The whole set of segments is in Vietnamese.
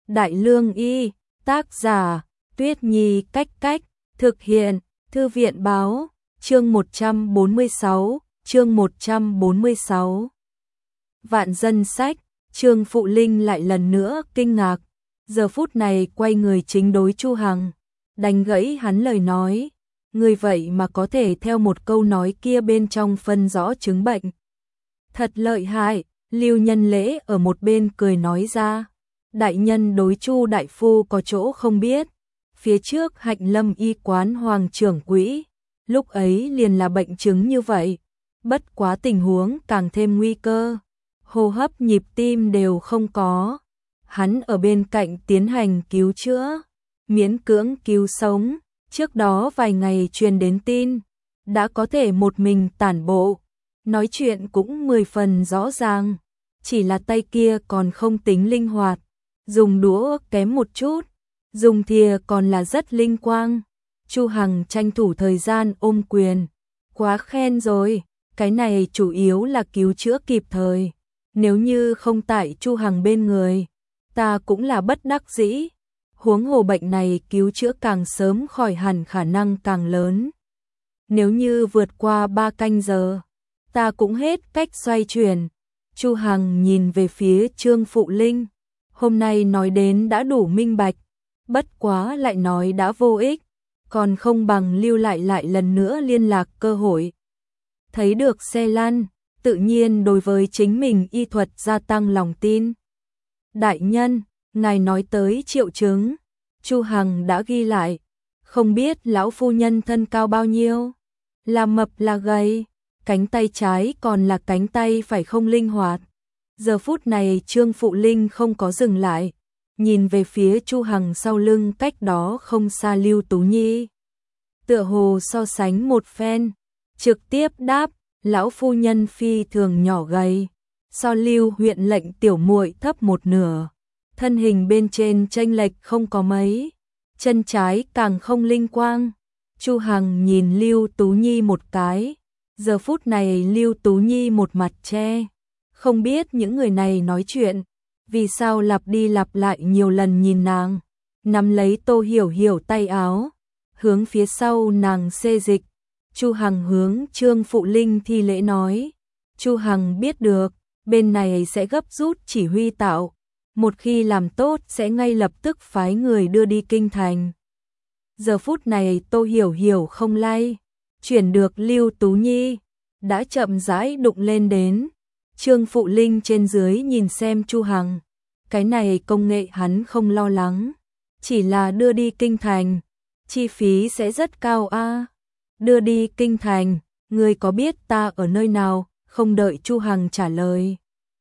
Đại Lương Y, tác giả, Tuyết Nhi Cách Cách, thực hiện, Thư viện Báo, chương 146. Vạn Dân Sách, Trương Phụ Linh lại lần nữa kinh ngạc, giờ phút này quay người chính đối Chu Hằng, đánh gãy hắn lời nói, người vậy mà có thể theo một câu nói kia bên trong phân rõ chứng bệnh. Thật lợi hại, Lưu Nhân Lễ ở một bên cười nói ra, đại nhân đối Chu đại phu có chỗ không biết, phía trước Hạnh Lâm y quán Hoàng trưởng quỹ, lúc ấy liền là bệnh chứng như vậy, bất quá tình huống càng thêm nguy cơ, hô hấp nhịp tim đều không có, hắn ở bên cạnh tiến hành cứu chữa, miễn cưỡng cứu sống, trước đó vài ngày truyền đến tin, đã có thể một mình tản bộ, nói chuyện cũng 10 phần rõ ràng, chỉ là tay kia còn không tính linh hoạt, dùng đũa kém một chút, dùng thìa còn là rất linh quang. Chu Hằng tranh thủ thời gian ôm quyền, quá khen rồi, cái này chủ yếu là cứu chữa kịp thời, nếu như không tại Chu Hằng bên người, ta cũng là bất đắc dĩ, huống hồ bệnh này cứu chữa càng sớm khỏi hẳn khả năng càng lớn. Nếu như vượt qua 3 canh giờ, ta cũng hết cách xoay chuyển. Chu Hằng nhìn về phía Trương Phụ Linh, hôm nay nói đến đã đủ minh bạch, bất quá lại nói đã vô ích, còn không bằng lưu lại lần nữa liên lạc cơ hội. Thấy được xe lăn, tự nhiên đối với chính mình y thuật gia tăng lòng tin. Đại nhân, ngài nói tới triệu chứng, Chu Hằng đã ghi lại, không biết lão phu nhân thân cao bao nhiêu, là mập là gầy, cánh tay trái còn là cánh tay phải không linh hoạt. Giờ phút này Trương Phụ Linh không có dừng lại, nhìn về phía Chu Hằng sau lưng cách đó không xa Lưu Tú Nhi. Tựa hồ so sánh một phen, trực tiếp đáp, lão phu nhân phi thường nhỏ gầy, so Lưu huyện lệnh tiểu muội thấp một nửa, thân hình bên trên chênh lệch không có mấy, chân trái càng không linh quang. Chu Hằng nhìn Lưu Tú Nhi một cái, giờ phút này Lưu Tú Nhi một mặt che, không biết những người này nói chuyện, vì sao lặp đi lặp lại nhiều lần nhìn nàng, nắm lấy Tô Hiểu Hiểu tay áo, hướng phía sau nàng xê dịch. Chu Hằng hướng Trương Phụ Linh thi lễ nói, Chu Hằng biết được, bên này sẽ gấp rút chỉ huy tạo, một khi làm tốt sẽ ngay lập tức phái người đưa đi kinh thành. Giờ phút này Tô Hiểu Hiểu không lay, chuyển được Lưu Tú Nhi, đã chậm rãi đụng lên đến. Trương Phụ Linh trên dưới nhìn xem Chu Hằng, cái này công nghệ hắn không lo lắng, chỉ là đưa đi kinh thành, chi phí sẽ rất cao a. Đưa đi kinh thành, ngươi có biết ta ở nơi nào? Không đợi Chu Hằng trả lời,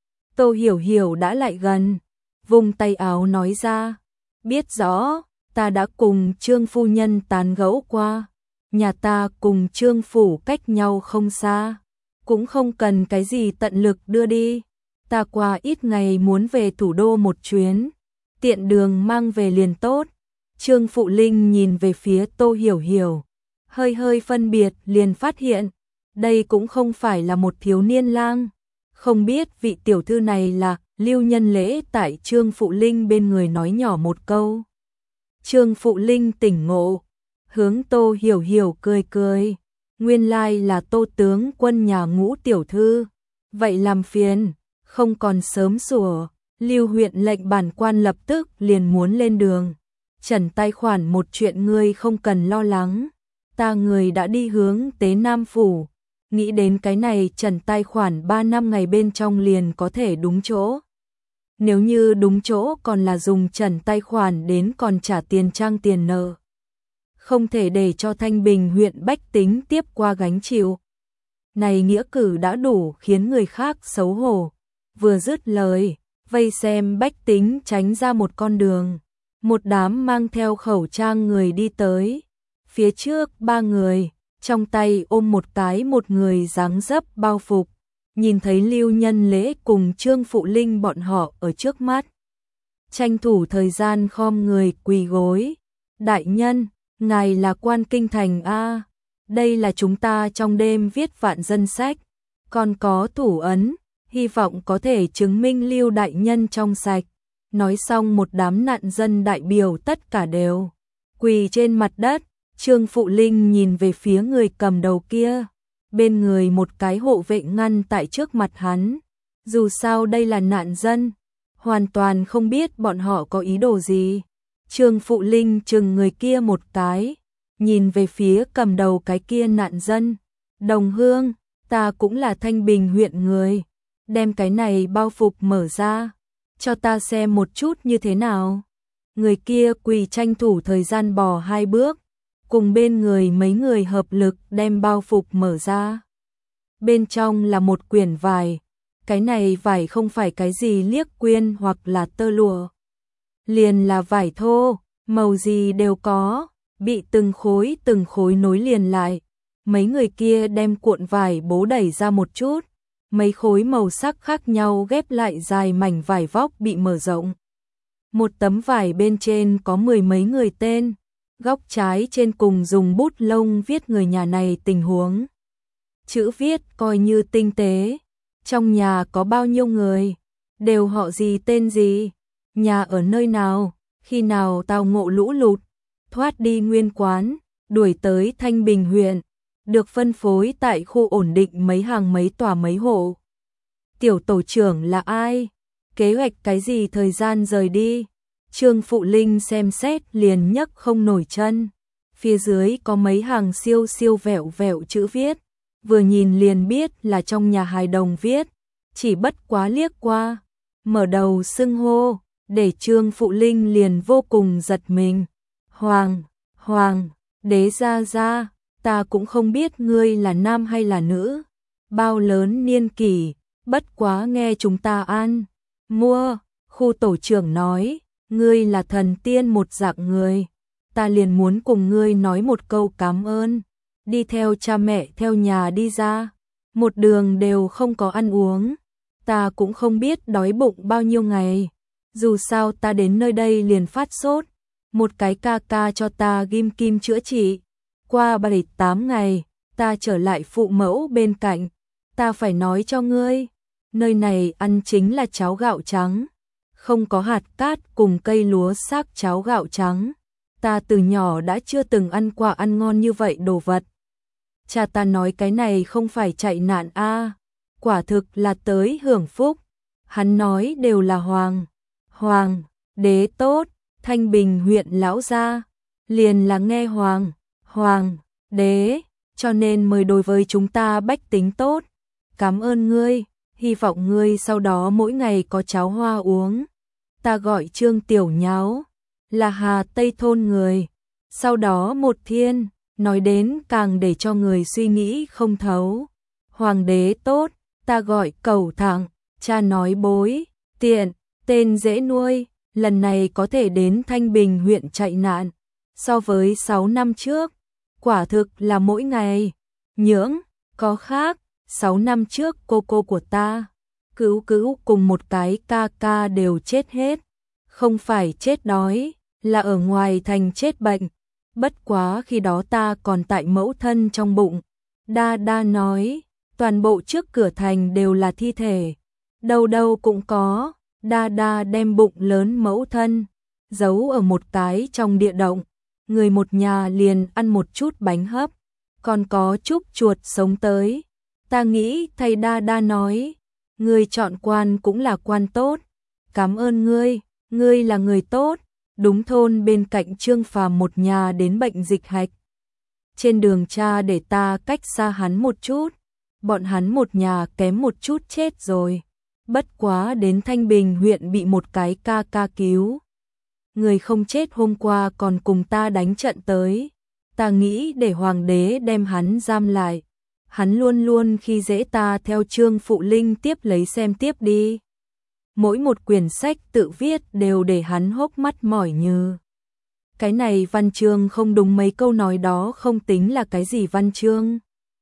Tô Hiểu Hiểu đã lại gần, vung tay áo nói ra, biết rõ, ta đã cùng Trương phu nhân tán gẫu qua, nhà ta cùng Trương phủ cách nhau không xa, cũng không cần cái gì tận lực đưa đi, ta qua ít ngày muốn về thủ đô một chuyến, tiện đường mang về liền tốt. Trương Phụ Linh nhìn về phía Tô Hiểu Hiểu, hơi phân biệt liền phát hiện, đây cũng không phải là một thiếu niên lang, không biết vị tiểu thư này là. Lưu Nhân Lễ tại Trương Phụ Linh bên người nói nhỏ một câu. Trương Phụ Linh tỉnh ngộ, hướng Tô Hiểu Hiểu cười cười, nguyên lai là Tô tướng quân nhà Ngũ tiểu thư, vậy làm phiền, không còn sớm sủa. Lưu huyện lệnh bản quan lập tức liền muốn lên đường, trần tài khoản một chuyện ngươi không cần lo lắng, ta người đã đi hướng Tế Nam phủ, nghĩ đến cái này trần tài khoản 3 năm ngày bên trong liền có thể đúng chỗ. Nếu như đúng chỗ còn là dùng trần tài khoản đến còn trả tiền trang tiền nợ, không thể để cho Thanh Bình huyện bách tính tiếp qua gánh chịu. Này nghĩa cử đã đủ khiến người khác xấu hổ. Vừa dứt lời, vây xem bách tính tránh ra một con đường, một đám mang theo khẩu trang người đi tới, phía trước 3 người, trong tay ôm một người dáng dấp bao phục. Nhìn thấy Lưu Nhân Lễ cùng Trương Phụ Linh bọn họ ở trước mắt, tranh thủ thời gian khom người quỳ gối. Đại nhân, ngài là quan kinh thành a, đây là chúng ta trong đêm viết vạn dân sách, còn có thủ ấn, hy vọng có thể chứng minh Lưu đại nhân trong sạch. Nói xong một đám nạn dân đại biểu tất cả đều quỳ trên mặt đất. Trương Phụ Linh nhìn về phía người cầm đầu kia, bên người một cái hộ vệ ngăn tại trước mặt hắn. Dù sao đây là nạn dân, hoàn toàn không biết bọn họ có ý đồ gì. Trương Phụ Linh chừng người kia một cái, nhìn về phía cầm đầu cái kia nạn dân. Đồng hương, ta cũng là Thanh Bình huyện người, đem cái này bao phục mở ra, cho ta xem một chút như thế nào. Người kia quỳ tranh thủ thời gian bò 2 bước, cùng bên người mấy người hợp lực đem bao phục mở ra. Bên trong là một quyển vải, cái này vải không phải cái gì liếc quyên hoặc là tơ lụa, liền là vải thô, màu gì đều có, bị từng khối nối liền lại. Mấy người kia đem cuộn vải bố đẩy ra một chút, mấy khối màu sắc khác nhau ghép lại dài mảnh vải vóc bị mở rộng. Một tấm vải bên trên có 10 mấy người tên, góc trái trên cùng dùng bút lông viết người nhà này tình huống. Chữ viết coi như tinh tế, trong nhà có bao nhiêu người, đều họ gì tên gì, nhà ở nơi nào, khi nào tao ngộ lũ lụt, thoát đi nguyên quán, đuổi tới Thanh Bình huyện, được phân phối tại khu ổn định mấy hàng mấy tòa mấy hộ. Tiểu tổ trưởng là ai? Kế hoạch cái gì thời gian rời đi? Trương Phụ Linh xem xét liền nhấc không nổi chân. Phía dưới có mấy hàng siêu siêu vẹo vẹo chữ viết, vừa nhìn liền biết là trong nhà hài đồng viết, chỉ bất quá liếc qua, mở đầu xưng hô, để Trương Phụ Linh liền vô cùng giật mình. Hoàng, đế gia, ta cũng không biết ngươi là nam hay là nữ, bao lớn niên kỷ, bất quá nghe chúng ta ăn, mua, khu tổ trưởng nói, ngươi là thần tiên một dạng người, ta liền muốn cùng ngươi nói một câu cảm ơn, đi theo cha mẹ theo nhà đi ra, một đường đều không có ăn uống, ta cũng không biết đói bụng bao nhiêu ngày, dù sao ta đến nơi đây liền phát sốt, một cái ca ca cho ta ghim kim chữa trị, qua 7-8 ngày, ta trở lại phụ mẫu bên cạnh, ta phải nói cho ngươi, nơi này ăn chính là cháo gạo trắng, không có hạt cát cùng cây lúa xác cháo gạo trắng, ta từ nhỏ đã chưa từng ăn qua ăn ngon như vậy đồ vật. Cha ta nói cái này không phải chạy nạn a, quả thực là tới hưởng phúc, hắn nói đều là hoàng, đế tốt, Thanh Bình huyện lão gia, liền là nghe hoàng, đế, cho nên mời đối với chúng ta bách tính tốt. Cảm ơn ngươi, hy vọng ngươi sau đó mỗi ngày có cháo hoa uống. Ta gọi Trương Tiểu Nháo, là Hà Tây thôn người. Sau đó một thiên, nói đến càng để cho người suy nghĩ không thấu. Hoàng đế tốt, ta gọi Cẩu Thẳng, cha nói bối, tiện, tên dễ nuôi, lần này có thể đến Thanh Bình huyện chạy nạn. So với 6 năm trước, quả thực là mỗi ngày, nhưỡng, có khác, 6 năm trước cô của ta, cứu cùng một cái ca ca đều chết hết, không phải chết đói, là ở ngoài thành chết bệnh, bất quá khi đó ta còn tại mẫu thân trong bụng, đa nói, toàn bộ trước cửa thành đều là thi thể, đâu cũng có, đa đem bụng lớn mẫu thân, giấu ở một cái trong địa động. Người một nhà liền ăn một chút bánh hấp, còn có chút chuột sống tới. Ta nghĩ thầy đa nói, ngươi chọn quan cũng là quan tốt, cảm ơn ngươi là người tốt, đúng thôn bên cạnh Trương Phàm một nhà đến bệnh dịch hạch. Trên đường cha để ta cách xa hắn một chút, bọn hắn một nhà kém một chút chết rồi, bất quá đến Thanh Bình huyện bị một cái ca cứu. Người không chết hôm qua còn cùng ta đánh trận tới, ta nghĩ để hoàng đế đem hắn giam lại, hắn luôn khi dễ ta theo Trương Phụ Linh tiếp lấy xem tiếp đi. Mỗi một quyển sách tự viết đều để hắn hốc mắt mỏi như. Cái này văn chương không đúng, mấy câu nói đó không tính là cái gì văn chương.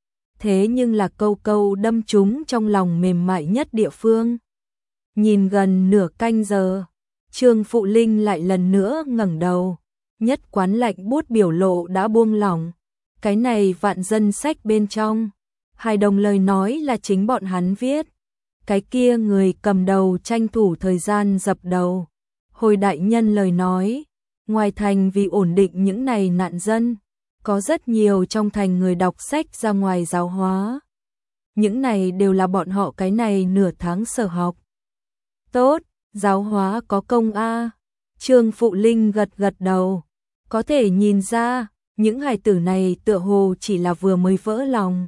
Thế nhưng là câu đâm trúng trong lòng mềm mại nhất địa phương. Nhìn gần nửa canh giờ, Trương Phụ Linh lại lần nữa ngẩng đầu, nhất quán lạnh buốt biểu lộ đã buông lỏng. Cái này vạn dân sách bên trong, hài đồng lời nói là chính bọn hắn viết. Cái kia người cầm đầu tranh thủ thời gian dập đầu. Hồi đại nhân lời nói, ngoài thành vì ổn định những này nạn dân, có rất nhiều trong thành người đọc sách ra ngoài giáo hóa. Những này đều là bọn họ cái này nửa tháng sở học. Tốt, giáo hóa có công a. Trương Phụ Linh gật gật đầu, có thể nhìn ra, những hài tử này tựa hồ chỉ là vừa mới vỡ lòng.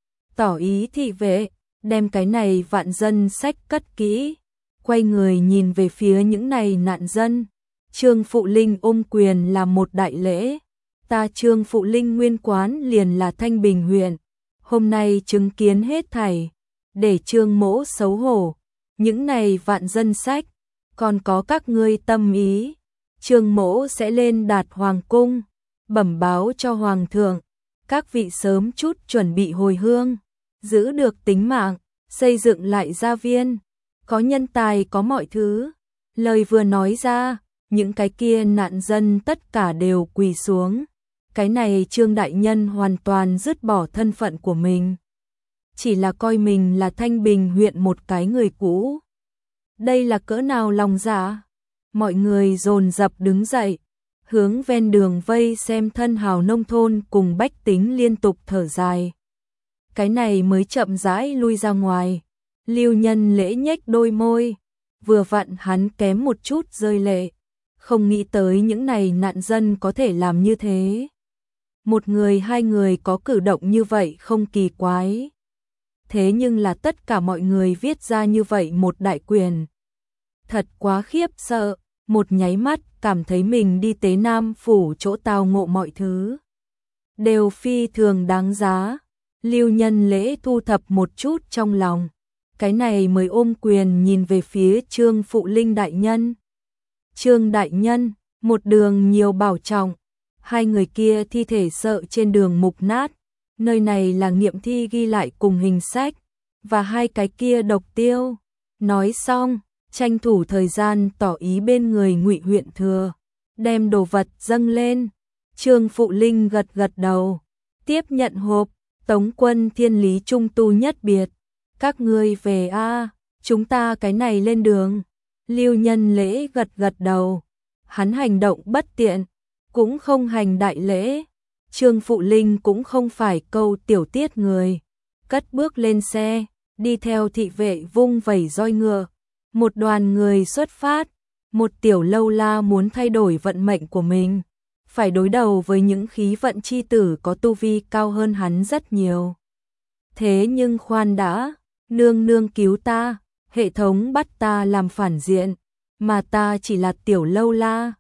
Tỏ ý thị vệ, đem cái này vạn dân sách cất kỹ, quay người nhìn về phía những này nạn dân. Trương Phụ Linh ôm quyền làm một đại lễ. Ta Trương Phụ Linh nguyên quán liền là Thanh Bình huyện, hôm nay chứng kiến hết thảy, để Trương mỗ xấu hổ. Những này vạn dân sách, còn có các ngươi tâm ý, Trương mỗ sẽ lên đạt hoàng cung, bẩm báo cho hoàng thượng, các vị sớm chút chuẩn bị hồi hương, giữ được tính mạng, xây dựng lại gia viên, có nhân tài có mọi thứ. Lời vừa nói ra, những cái kia nạn dân tất cả đều quỳ xuống. Cái này Trương đại nhân hoàn toàn dứt bỏ thân phận của mình, chỉ là coi mình là Thanh Bình huyện một cái người cũ. Đây là cỡ nào lòng dạ? Mọi người dồn dập đứng dậy, hướng ven đường vây xem thân hào nông thôn cùng bách tính liên tục thở dài. Cái này mới chậm rãi lui ra ngoài. Lưu Nhân Lễ nhếch đôi môi, vừa vặn hắn kém một chút rơi lệ, không nghĩ tới những này nạn dân có thể làm như thế. Một người hai người có cử động như vậy không kỳ quái. Thế nhưng là tất cả mọi người viết ra như vậy một đại quyền. Thật quá khiếp sợ, một nháy mắt cảm thấy mình đi Tế Nam phủ chỗ tao ngộ mọi thứ. Đều phi thường đáng giá. Lưu Nhân Lễ thu thập một chút trong lòng. Cái này mới ôm quyền nhìn về phía Trương Phụ Linh đại nhân. Trương đại nhân, một đường nhiều bảo trọng. Hai người kia thi thể sợ trên đường mục nát. Nơi này là nghiệm thi ghi lại cùng hình sách. Và hai cái kia độc tiêu. Nói xong, tranh thủ thời gian tỏ ý bên người Ngụy huyện thừa, đem đồ vật dâng lên. Trương Phụ Linh gật gật đầu, tiếp nhận hộp. Tống quân thiên lý trung tu nhất biệt. Các ngươi về a, chúng ta cái này lên đường. Lưu Nhân Lễ gật gật đầu. Hắn hành động bất tiện, cũng không hành đại lễ. Trương Phụ Linh cũng không phải câu tiểu tiết người. Cất bước lên xe, đi theo thị vệ vung vẩy roi ngựa. Một đoàn người xuất phát. Một tiểu lâu la muốn thay đổi vận mệnh của mình, phải đối đầu với những khí vận chi tử có tu vi cao hơn hắn rất nhiều. Thế nhưng khoan đã, nương nương cứu ta, hệ thống bắt ta làm phản diện, mà ta chỉ là tiểu lâu la,